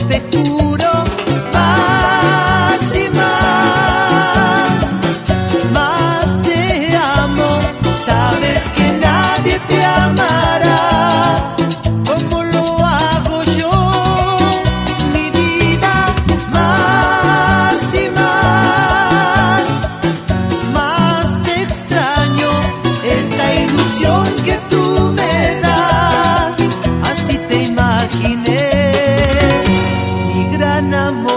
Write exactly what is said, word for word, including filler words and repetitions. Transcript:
te juro, más y más, más te amo. Sabes que nadie te amará como lo hago yo, mi vida. Más y más, más te extraño, esta ilusión que tú me das, así te imaginé, mi gran amor.